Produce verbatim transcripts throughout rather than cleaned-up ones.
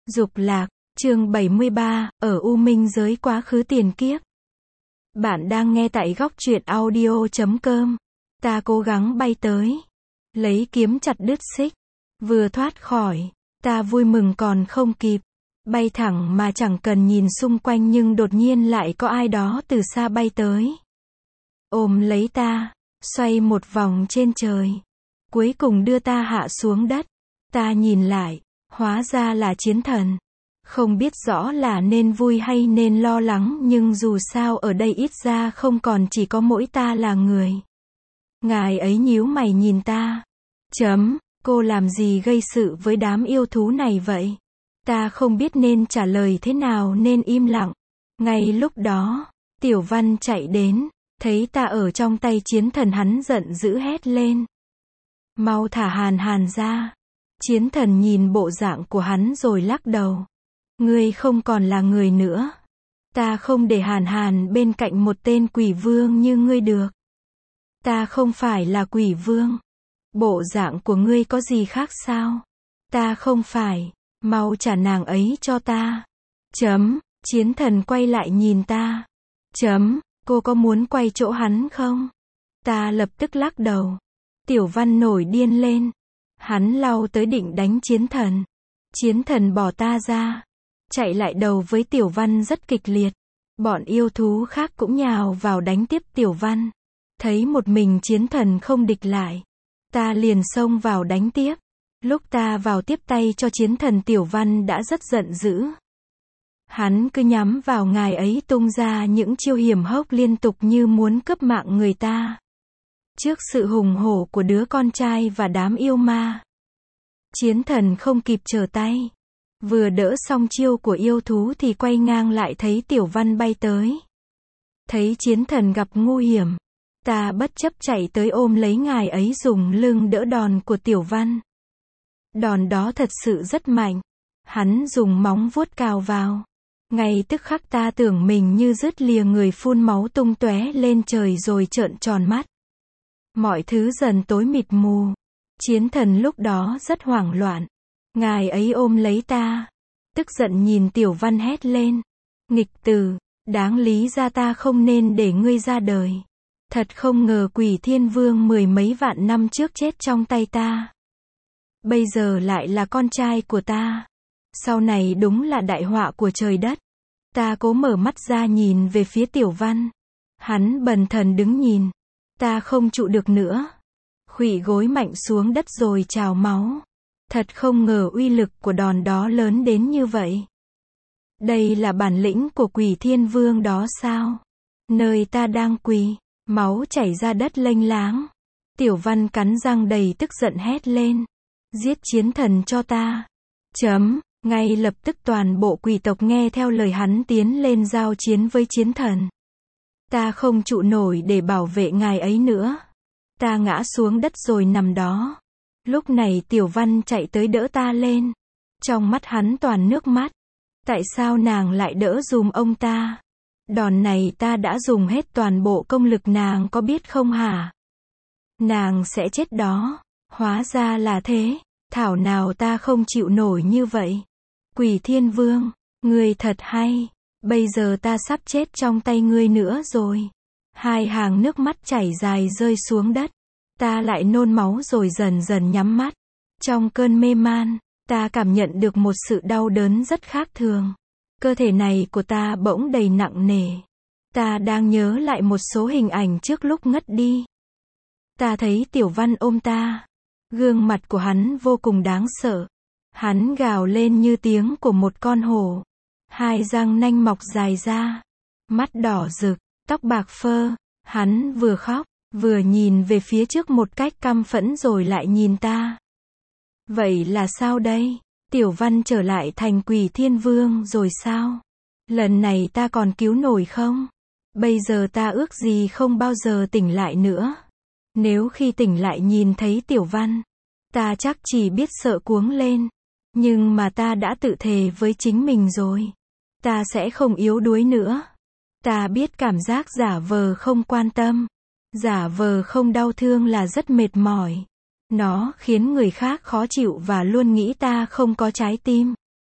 Dục lạc, chương bảy mươi ba, ở U Minh giới quá khứ tiền kiếp. Bạn đang nghe tại góc truyện audio chấm com. Ta cố gắng bay tới, lấy kiếm chặt đứt xích, vừa thoát khỏi, ta vui mừng còn không kịp, bay thẳng mà chẳng cần nhìn xung quanh nhưng đột nhiên lại có ai đó từ xa bay tới. Ôm lấy ta, xoay một vòng trên trời, cuối cùng đưa ta hạ xuống đất. Ta nhìn lại, hóa ra là chiến thần. Không biết rõ là nên vui hay nên lo lắng nhưng dù sao ở đây ít ra không còn chỉ có mỗi ta là người. Ngài ấy nhíu mày nhìn ta. Chấm, cô làm gì gây sự với đám yêu thú này vậy? Ta không biết nên trả lời thế nào nên im lặng. Ngay lúc đó, Tiểu Văn chạy đến, thấy ta ở trong tay chiến thần hắn giận dữ hét lên. Mau thả Hàn Hàn ra. Chiến thần nhìn bộ dạng của hắn rồi lắc đầu. Ngươi không còn là người nữa. Ta không để Hàn Hàn bên cạnh một tên quỷ vương như ngươi được. Ta không phải là quỷ vương. Bộ dạng của ngươi có gì khác sao? Ta không phải. Mau trả nàng ấy cho ta. Chấm, chiến thần quay lại nhìn ta. Chấm, cô có muốn quay chỗ hắn không? Ta lập tức lắc đầu. Tiểu Văn nổi điên lên. Hắn lao tới định đánh chiến thần. Chiến thần bỏ ta ra, chạy lại đầu với Tiểu Văn rất kịch liệt. Bọn yêu thú khác cũng nhào vào đánh tiếp Tiểu Văn. Thấy một mình chiến thần không địch lại, ta liền xông vào đánh tiếp. Lúc ta vào tiếp tay cho chiến thần, Tiểu Văn đã rất giận dữ. Hắn cứ nhắm vào ngài ấy tung ra những chiêu hiểm hóc liên tục như muốn cướp mạng người ta. Trước sự hùng hổ của đứa con trai và đám yêu ma, chiến thần không kịp trở tay. Vừa đỡ xong chiêu của yêu thú thì quay ngang lại thấy Tiểu Văn bay tới. Thấy chiến thần gặp nguy hiểm, ta bất chấp chạy tới ôm lấy ngài ấy dùng lưng đỡ đòn của Tiểu Văn. Đòn đó thật sự rất mạnh. Hắn dùng móng vuốt cào vào. Ngay tức khắc ta tưởng mình như rứt lìa người, phun máu tung tóe lên trời rồi trợn tròn mắt. Mọi thứ dần tối mịt mù. Chiến thần lúc đó rất hoảng loạn. Ngài ấy ôm lấy ta, tức giận nhìn Tiểu Văn hét lên. Nghịch tử, đáng lý ra ta không nên để ngươi ra đời. Thật không ngờ Quỷ Thiên Vương mười mấy vạn năm trước chết trong tay ta. Bây giờ lại là con trai của ta. Sau này đúng là đại họa của trời đất. Ta cố mở mắt ra nhìn về phía Tiểu Văn. Hắn bần thần đứng nhìn. Ta không trụ được nữa. Khuỵu gối mạnh xuống đất rồi trào máu. Thật không ngờ uy lực của đòn đó lớn đến như vậy. Đây là bản lĩnh của Quỷ Thiên Vương đó sao? Nơi ta đang quỳ, máu chảy ra đất lênh láng. Tiểu Văn cắn răng đầy tức giận hét lên. Giết chiến thần cho ta. Chấm, ngay lập tức toàn bộ quỷ tộc nghe theo lời hắn tiến lên giao chiến với chiến thần. Ta không trụ nổi để bảo vệ ngài ấy nữa. Ta ngã xuống đất rồi nằm đó. Lúc này Tiểu Văn chạy tới đỡ ta lên. Trong mắt hắn toàn nước mắt. Tại sao nàng lại đỡ dùm ông ta? Đòn này ta đã dùng hết toàn bộ công lực, nàng có biết không hả? Nàng sẽ chết đó. Hóa ra là thế. Thảo nào ta không chịu nổi như vậy. Quỷ Thiên Vương, ngươi thật hay. Bây giờ ta sắp chết trong tay ngươi nữa rồi. Hai hàng nước mắt chảy dài rơi xuống đất. Ta lại nôn máu rồi dần dần nhắm mắt. Trong cơn mê man, ta cảm nhận được một sự đau đớn rất khác thường. Cơ thể này của ta bỗng đầy nặng nề. Ta đang nhớ lại một số hình ảnh trước lúc ngất đi. Ta thấy Tiểu Văn ôm ta. Gương mặt của hắn vô cùng đáng sợ. Hắn gào lên như tiếng của một con hổ. Hai răng nanh mọc dài ra. Mắt đỏ rực, tóc bạc phơ. Hắn vừa khóc, vừa nhìn về phía trước một cách căm phẫn rồi lại nhìn ta. Vậy là sao đây? Tiểu Văn trở lại thành Quỷ Thiên Vương rồi sao? Lần này ta còn cứu nổi không? Bây giờ ta ước gì không bao giờ tỉnh lại nữa. Nếu khi tỉnh lại nhìn thấy Tiểu Văn, ta chắc chỉ biết sợ cuống lên. Nhưng mà ta đã tự thề với chính mình rồi. Ta sẽ không yếu đuối nữa. Ta biết cảm giác giả vờ không quan tâm, giả vờ không đau thương là rất mệt mỏi. Nó khiến người khác khó chịu và luôn nghĩ ta không có trái tim.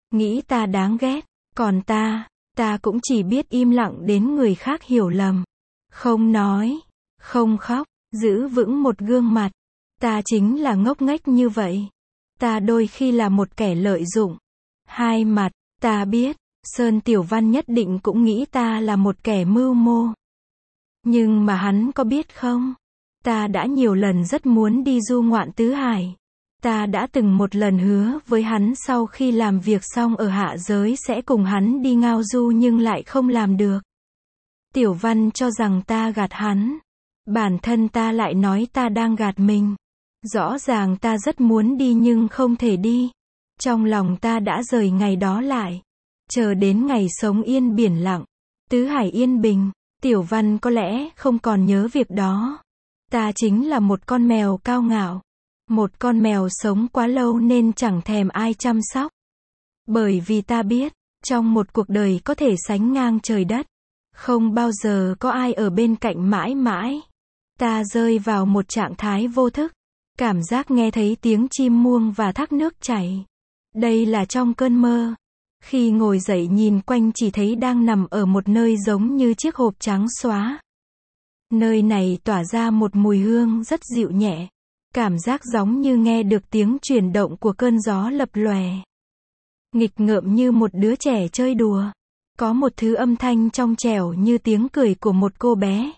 nghĩ ta đáng ghét, còn ta, ta cũng chỉ biết im lặng đến người khác hiểu lầm. Không nói, không khóc, giữ vững một gương mặt. Ta chính là ngốc nghếch như vậy. Ta đôi khi là một kẻ lợi dụng. Hai mặt, ta biết, Sơn Tiểu Văn nhất định cũng nghĩ ta là một kẻ mưu mô. Nhưng mà hắn có biết không? Ta đã nhiều lần rất muốn đi du ngoạn tứ hải. Ta đã từng một lần hứa với hắn sau khi làm việc xong ở hạ giới sẽ cùng hắn đi ngao du nhưng lại không làm được. Tiểu Văn cho rằng ta gạt hắn. Bản thân ta lại nói ta đang gạt mình. Rõ ràng ta rất muốn đi nhưng không thể đi. Trong lòng ta đã rời ngày đó lại. Chờ đến ngày sống yên biển lặng. Tứ hải yên bình. Tiểu Văn có lẽ không còn nhớ việc đó. Ta chính là một con mèo cao ngạo. Một con mèo sống quá lâu nên chẳng thèm ai chăm sóc. Bởi vì ta biết, trong một cuộc đời có thể sánh ngang trời đất, không bao giờ có ai ở bên cạnh mãi mãi. Ta rơi vào một trạng thái vô thức, cảm giác nghe thấy tiếng chim muông và thác nước chảy. Đây là trong cơn mơ. Khi ngồi dậy nhìn quanh chỉ thấy đang nằm ở một nơi giống như chiếc hộp trắng xóa. Nơi này tỏa ra một mùi hương rất dịu nhẹ. Cảm giác giống như nghe được tiếng chuyển động của cơn gió lập lòe. Nghịch ngợm như một đứa trẻ chơi đùa. Có một thứ âm thanh trong trẻo như tiếng cười của một cô bé.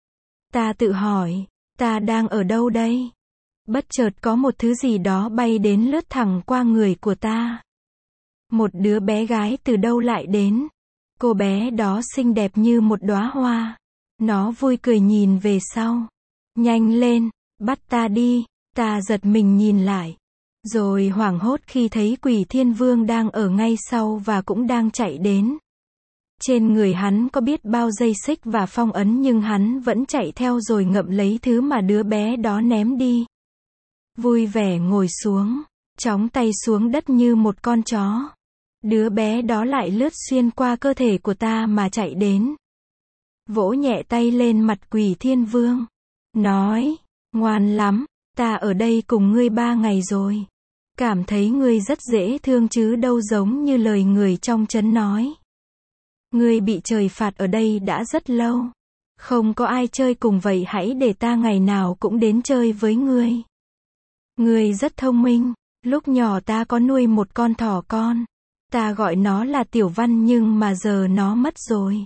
Ta tự hỏi, ta đang ở đâu đây? Bất chợt có một thứ gì đó bay đến lướt thẳng qua người của ta. Một đứa bé gái từ đâu lại đến? Cô bé đó xinh đẹp như một đóa hoa. Nó vui cười nhìn về sau. Nhanh lên, bắt ta đi. Ta giật mình nhìn lại. Rồi hoảng hốt khi thấy Quỷ Thiên Vương đang ở ngay sau và cũng đang chạy đến. Trên người hắn có biết bao dây xích và phong ấn nhưng hắn vẫn chạy theo rồi ngậm lấy thứ mà đứa bé đó ném đi. Vui vẻ ngồi xuống, chóng tay xuống đất như một con chó. Đứa bé đó lại lướt xuyên qua cơ thể của ta mà chạy đến. Vỗ nhẹ tay lên mặt Quỷ Thiên Vương. Nói, ngoan lắm, ta ở đây cùng ngươi ba ngày rồi. Cảm thấy ngươi rất dễ thương chứ đâu giống như lời người trong trấn nói. Ngươi bị trời phạt ở đây đã rất lâu. Không có ai chơi cùng vậy hãy để ta ngày nào cũng đến chơi với ngươi. Ngươi rất thông minh. Lúc nhỏ ta có nuôi một con thỏ con. Ta gọi nó là Tiểu Văn nhưng mà giờ nó mất rồi.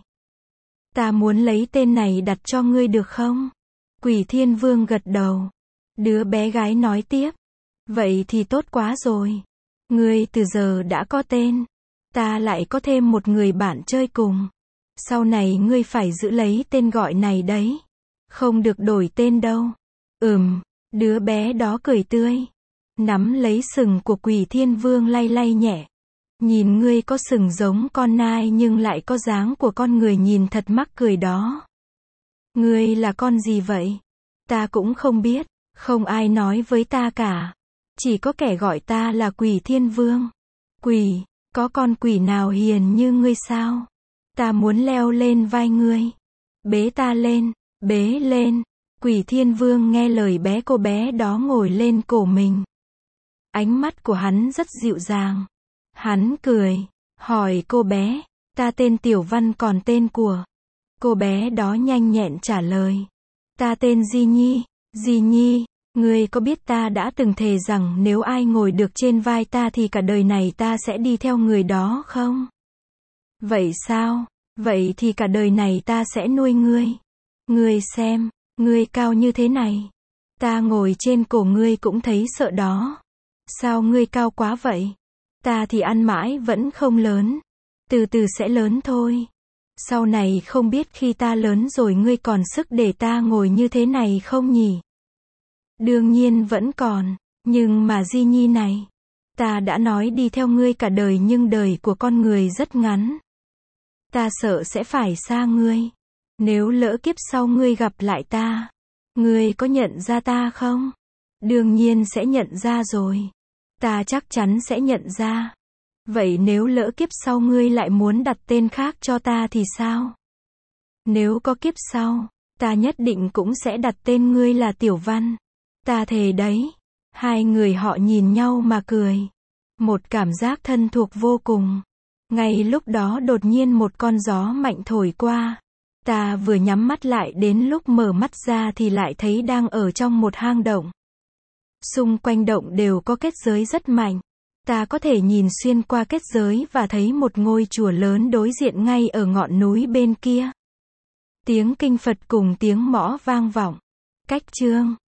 Ta muốn lấy tên này đặt cho ngươi được không? Quỷ Thiên Vương gật đầu. Đứa bé gái nói tiếp. Vậy thì tốt quá rồi. Ngươi từ giờ đã có tên. Ta lại có thêm một người bạn chơi cùng. Sau này ngươi phải giữ lấy tên gọi này đấy. Không được đổi tên đâu. Ừm, đứa bé đó cười tươi. Nắm lấy sừng của Quỷ Thiên Vương lay lay nhẹ. Nhìn ngươi có sừng giống con nai nhưng lại có dáng của con người nhìn thật mắc cười đó. Ngươi là con gì vậy? Ta cũng không biết. Không ai nói với ta cả. Chỉ có kẻ gọi ta là Quỷ Thiên Vương. Quỷ, có con quỷ nào hiền như ngươi sao? Ta muốn leo lên vai ngươi. Bế ta lên, bế lên. Quỷ Thiên Vương nghe lời bé cô bé đó ngồi lên cổ mình. Ánh mắt của hắn rất dịu dàng. Hắn cười, hỏi cô bé, ta tên Tiểu Văn còn tên của. Cô bé đó nhanh nhẹn trả lời. Ta tên Di Nhi. Di Nhi, ngươi có biết ta đã từng thề rằng nếu ai ngồi được trên vai ta thì cả đời này ta sẽ đi theo người đó không? Vậy sao? Vậy thì cả đời này ta sẽ nuôi ngươi. Ngươi xem, ngươi cao như thế này. Ta ngồi trên cổ ngươi cũng thấy sợ đó. Sao ngươi cao quá vậy? Ta thì ăn mãi vẫn không lớn. Từ từ sẽ lớn thôi. Sau này không biết khi ta lớn rồi ngươi còn sức để ta ngồi như thế này không nhỉ? Đương nhiên vẫn còn. Nhưng mà Di Nhi này. Ta đã nói đi theo ngươi cả đời nhưng đời của con người rất ngắn. Ta sợ sẽ phải xa ngươi. Nếu lỡ kiếp sau ngươi gặp lại ta. Ngươi có nhận ra ta không? Đương nhiên sẽ nhận ra rồi. Ta chắc chắn sẽ nhận ra. Vậy nếu lỡ kiếp sau ngươi lại muốn đặt tên khác cho ta thì sao? Nếu có kiếp sau, ta nhất định cũng sẽ đặt tên ngươi là Tiểu Văn. Ta thề đấy. Hai người họ nhìn nhau mà cười. Một cảm giác thân thuộc vô cùng. Ngay lúc đó đột nhiên một con gió mạnh thổi qua. Ta vừa nhắm mắt lại đến lúc mở mắt ra thì lại thấy đang ở trong một hang động. Xung quanh động đều có kết giới rất mạnh. Ta có thể nhìn xuyên qua kết giới và thấy một ngôi chùa lớn đối diện ngay ở ngọn núi bên kia. Tiếng kinh Phật cùng tiếng mõ vang vọng. Cách chương